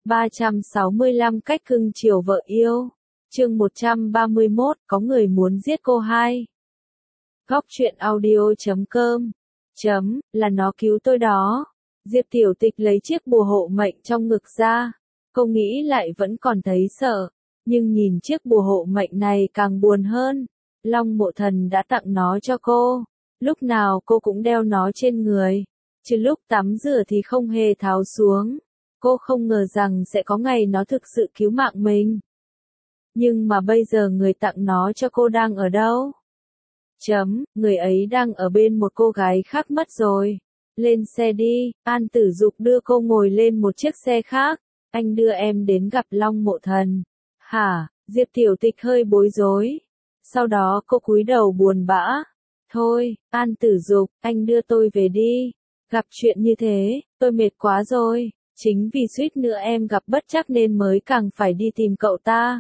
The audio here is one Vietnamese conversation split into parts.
365 cách cưng chiều vợ yêu. Chương 131, có người muốn giết cô 2. Góc truyện audio.com. Là nó cứu tôi đó. Diệp Tiểu Tịch lấy chiếc bùa hộ mệnh trong ngực ra. Cô nghĩ lại vẫn còn thấy sợ. Nhưng nhìn chiếc bùa hộ mệnh này càng buồn hơn. Long Mộ Thần đã tặng nó cho cô. Lúc nào cô cũng đeo nó trên người. Chứ lúc tắm rửa thì không hề tháo xuống. Cô không ngờ rằng sẽ có ngày nó thực sự cứu mạng mình. Nhưng mà bây giờ người tặng nó cho cô đang ở đâu? Người ấy đang ở bên một cô gái khác mất rồi. Lên xe đi, An Tử Dục đưa cô ngồi lên một chiếc xe khác. Anh đưa em đến gặp Long Mộ Thần. Hả? Diệp Tiểu Tịch hơi bối rối. Sau đó cô cúi đầu buồn bã. Thôi, An Tử Dục, anh đưa tôi về đi. Gặp chuyện như thế, tôi mệt quá rồi. Chính vì suýt nữa em gặp bất trắc nên mới càng phải đi tìm cậu ta.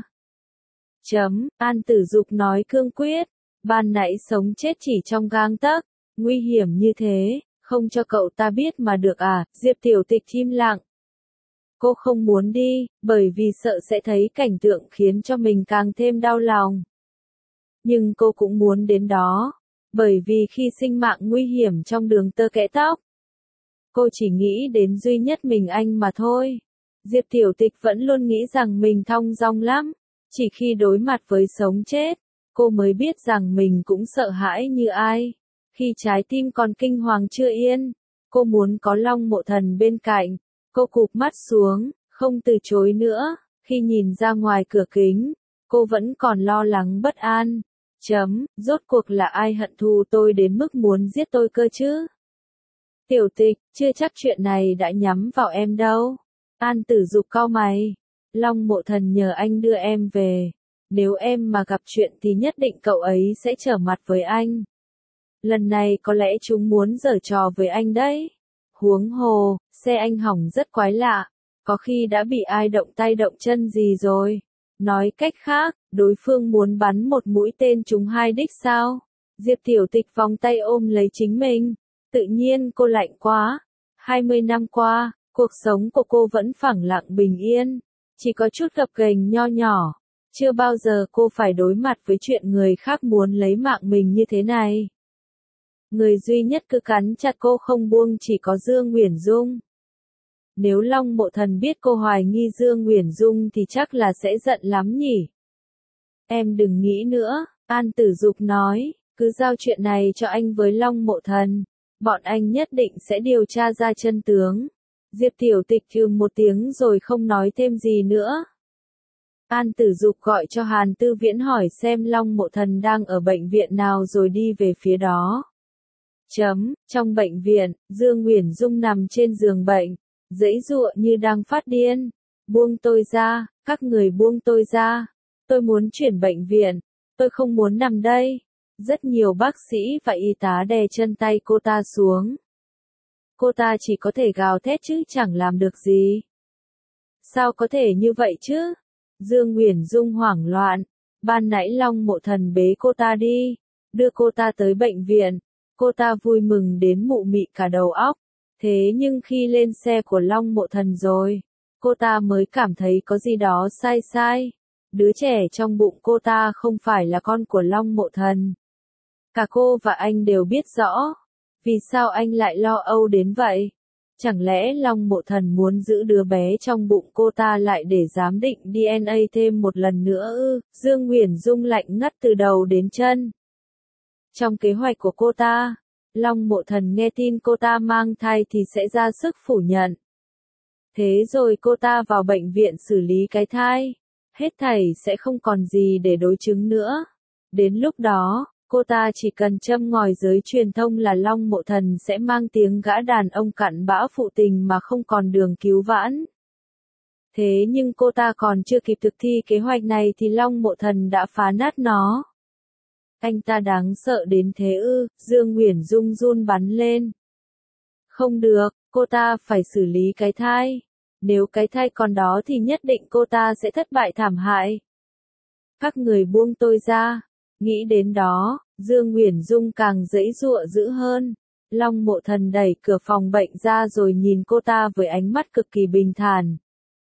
An Tử Dục nói cương quyết. Ban nãy sống chết chỉ trong gang tấc. Nguy hiểm như thế, không cho cậu ta biết mà được à? Diệp Tiểu Tịch im lặng. Cô không muốn đi, bởi vì sợ sẽ thấy cảnh tượng khiến cho mình càng thêm đau lòng. Nhưng cô cũng muốn đến đó, bởi vì khi sinh mạng nguy hiểm trong đường tơ kẽ tóc. Cô chỉ nghĩ đến duy nhất mình anh mà thôi. Diệp Tiểu Tịch vẫn luôn nghĩ rằng mình thong dong lắm. Chỉ khi đối mặt với sống chết, cô mới biết rằng mình cũng sợ hãi như ai. Khi trái tim còn kinh hoàng chưa yên, cô muốn có Long Mộ Thần bên cạnh. Cô cụp mắt xuống, không từ chối nữa. Khi nhìn ra ngoài cửa kính, cô vẫn còn lo lắng bất an. Rốt cuộc là ai hận thù tôi đến mức muốn giết tôi cơ chứ? Tiểu Tịch, chưa chắc chuyện này đã nhắm vào em đâu. An Tử Dục cau mày. Long Mộ Thần nhờ anh đưa em về. Nếu em mà gặp chuyện thì nhất định cậu ấy sẽ trở mặt với anh. Lần này có lẽ chúng muốn giở trò với anh đấy. Huống hồ, xe anh hỏng rất quái lạ. Có khi đã bị ai động tay động chân gì rồi. Nói cách khác, đối phương muốn bắn một mũi tên trúng hai đích sao? Diệp Tiểu Tịch vòng tay ôm lấy chính mình. Tự nhiên cô lạnh quá. 20 năm qua, cuộc sống của cô vẫn phẳng lặng bình yên. Chỉ có chút gập ghềnh nho nhỏ. Chưa bao giờ cô phải đối mặt với chuyện người khác muốn lấy mạng mình như thế này. Người duy nhất cứ cắn chặt cô không buông chỉ có Dương Uyển Dung. Nếu Long Mộ Thần biết cô hoài nghi Dương Uyển Dung thì chắc là sẽ giận lắm nhỉ. Em đừng nghĩ nữa, An Tử Dục nói, cứ giao chuyện này cho anh với Long Mộ Thần. Bọn anh nhất định sẽ điều tra ra chân tướng. Diệp Tiểu Tịch một tiếng rồi không nói thêm gì nữa. An Tử Dục gọi cho Hàn Tư Viễn hỏi xem Long Mộ Thần đang ở bệnh viện nào rồi đi về phía đó. Trong bệnh viện, Dương Uyển Dung nằm trên giường bệnh, giãy giụa như đang phát điên. Buông tôi ra, các người buông tôi ra. Tôi muốn chuyển bệnh viện, tôi không muốn nằm đây. Rất nhiều bác sĩ và y tá đè chân tay cô ta xuống. Cô ta chỉ có thể gào thét chứ chẳng làm được gì. Sao có thể như vậy chứ? Dương Uyển Dung hoảng loạn. Ban nãy Long Mộ Thần bế cô ta đi, đưa cô ta tới bệnh viện. Cô ta vui mừng đến mụ mị cả đầu óc. Thế nhưng khi lên xe của Long Mộ Thần rồi, cô ta mới cảm thấy có gì đó sai sai. Đứa trẻ trong bụng cô ta không phải là con của Long Mộ Thần. Cả cô và anh đều biết rõ. Vì sao anh lại lo âu đến vậy? Chẳng lẽ Long Mộ Thần muốn giữ đứa bé trong bụng cô ta lại để giám định DNA thêm một lần nữa ư? Dương Uyển Dung lạnh ngắt từ đầu đến chân. Trong kế hoạch của cô ta, Long Mộ Thần nghe tin cô ta mang thai thì sẽ ra sức phủ nhận. Thế rồi cô ta vào bệnh viện xử lý cái thai. Hết thảy sẽ không còn gì để đối chứng nữa. Đến lúc đó, cô ta chỉ cần châm ngòi giới truyền thông là Long Mộ Thần sẽ mang tiếng gã đàn ông cặn bã phụ tình mà không còn đường cứu vãn. Thế nhưng cô ta còn chưa kịp thực thi kế hoạch này thì Long Mộ Thần đã phá nát nó. Anh ta đáng sợ đến thế ư? Dương Uyển Dung run bắn lên. Không được, cô ta phải xử lý cái thai. Nếu cái thai còn đó thì nhất định cô ta sẽ thất bại thảm hại. Các người buông tôi ra. Nghĩ đến đó, Dương Uyển Dung càng giãy giụa dữ hơn. Long Mộ Thần đẩy cửa phòng bệnh ra rồi nhìn cô ta với ánh mắt cực kỳ bình thản.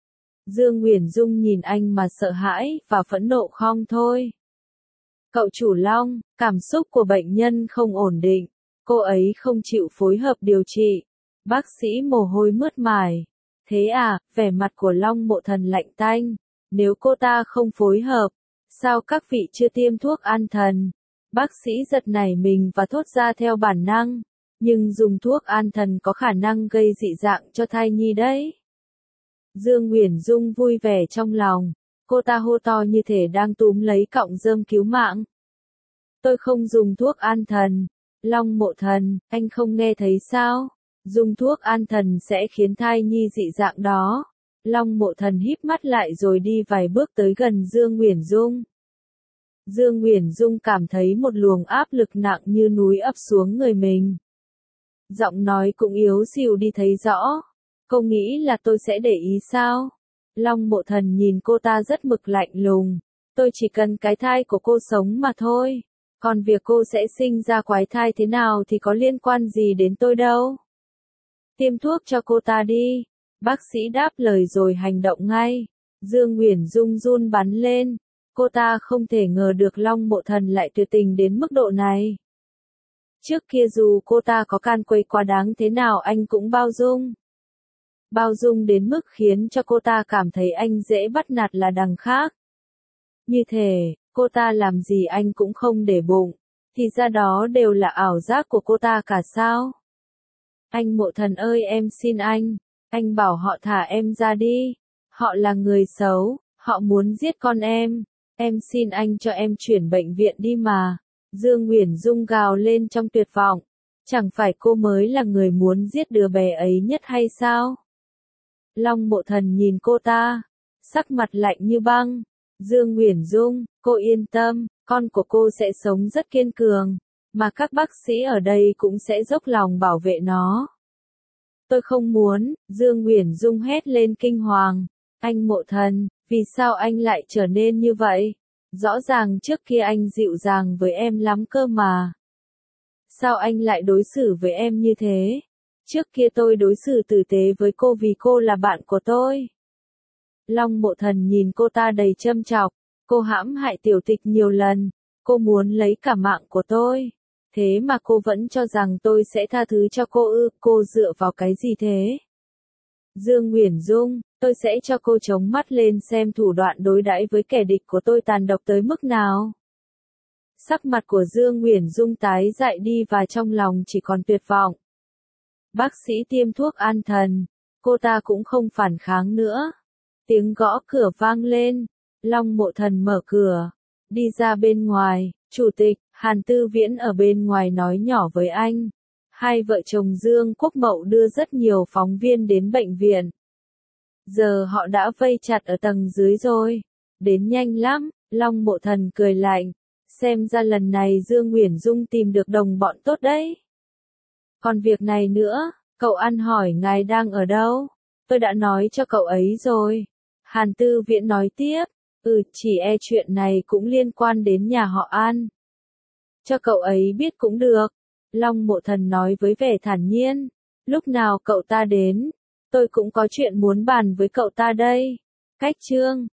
Dương Uyển Dung nhìn anh mà sợ hãi và phẫn nộ không thôi. Cậu chủ Long, cảm xúc của bệnh nhân không ổn định, cô ấy không chịu phối hợp điều trị. Bác sĩ mồ hôi mướt mải. Thế à, vẻ mặt của Long Mộ Thần lạnh tanh. Nếu cô ta không phối hợp, sao các vị chưa tiêm thuốc an thần? Bác sĩ giật nảy mình và thốt ra theo bản năng. Nhưng dùng thuốc an thần có khả năng gây dị dạng cho thai nhi đấy. Dương Uyển Dung vui vẻ trong lòng. Cô ta hô to như thể đang túm lấy cọng rơm cứu mạng. Tôi không dùng thuốc an thần. Long Mộ Thần, anh không nghe thấy sao? Dùng thuốc an thần sẽ khiến thai nhi dị dạng đó. Long Mộ Thần híp mắt lại rồi đi vài bước tới gần Dương Uyển Dung. Dương Uyển Dung cảm thấy một luồng áp lực nặng như núi ập xuống người mình. Giọng nói cũng yếu xìu đi thấy rõ. Cô nghĩ là tôi sẽ để ý sao? Long Mộ Thần nhìn cô ta rất mực lạnh lùng. Tôi chỉ cần cái thai của cô sống mà thôi. Còn việc cô sẽ sinh ra quái thai thế nào thì có liên quan gì đến tôi đâu. Tiêm thuốc cho cô ta đi. Bác sĩ đáp lời rồi hành động ngay. Dương Uyển Dung run bắn lên. Cô ta không thể ngờ được Long Mộ Thần lại tuyệt tình đến mức độ này. Trước kia dù cô ta có can quấy quá đáng thế nào anh cũng bao dung. Bao dung đến mức khiến cho cô ta cảm thấy anh dễ bắt nạt là đằng khác. Như thể, cô ta làm gì anh cũng không để bụng. Thì ra đó đều là ảo giác của cô ta cả sao? Anh Mộ Thần ơi em xin anh bảo họ thả em ra đi. Họ là người xấu, họ muốn giết con em xin anh cho em chuyển bệnh viện đi mà. Dương Uyển Dung gào lên trong tuyệt vọng. Chẳng phải cô mới là người muốn giết đứa bé ấy nhất hay sao? Long Mộ Thần nhìn cô ta, sắc mặt lạnh như băng. Dương Uyển Dung, cô yên tâm, con của cô sẽ sống rất kiên cường, mà các bác sĩ ở đây cũng sẽ dốc lòng bảo vệ nó. Tôi không muốn, Dương Uyển Dung hét lên kinh hoàng. Anh Mộ Thần, vì sao anh lại trở nên như vậy? Rõ ràng trước kia anh dịu dàng với em lắm cơ mà. Sao anh lại đối xử với em như thế? Trước kia tôi đối xử tử tế với cô vì cô là bạn của tôi. Long Mộ Thần nhìn cô ta đầy châm chọc. Cô hãm hại Tiểu Tịch nhiều lần. Cô muốn lấy cả mạng của tôi. Thế mà cô vẫn cho rằng tôi sẽ tha thứ cho cô ư? Cô dựa vào cái gì thế? Dương Uyển Dung, tôi sẽ cho cô chống mắt lên xem thủ đoạn đối đãi với kẻ địch của tôi tàn độc tới mức nào. Sắc mặt của Dương Uyển Dung tái dại đi và trong lòng chỉ còn tuyệt vọng. Bác sĩ tiêm thuốc an thần. Cô ta cũng không phản kháng nữa. Tiếng gõ cửa vang lên. Long Mộ Thần mở cửa. Đi ra bên ngoài. Chủ tịch, Hàn Tư Viễn ở bên ngoài nói nhỏ với anh. Hai vợ chồng Dương Quốc Mậu đưa rất nhiều phóng viên đến bệnh viện. Giờ họ đã vây chặt ở tầng dưới rồi. Đến nhanh lắm. Long Mộ Thần cười lạnh. Xem ra lần này Dương Uyển Dung tìm được đồng bọn tốt đấy. Còn việc này nữa, cậu ăn hỏi ngài đang ở đâu? Tôi đã nói cho cậu ấy rồi. Hàn Tư Viễn nói tiếp. Chỉ chuyện này cũng liên quan đến nhà họ An. Cho cậu ấy biết cũng được. Long Mộ Thần nói với vẻ thản nhiên. Lúc nào cậu ta đến, tôi cũng có chuyện muốn bàn với cậu ta đây. Cách chương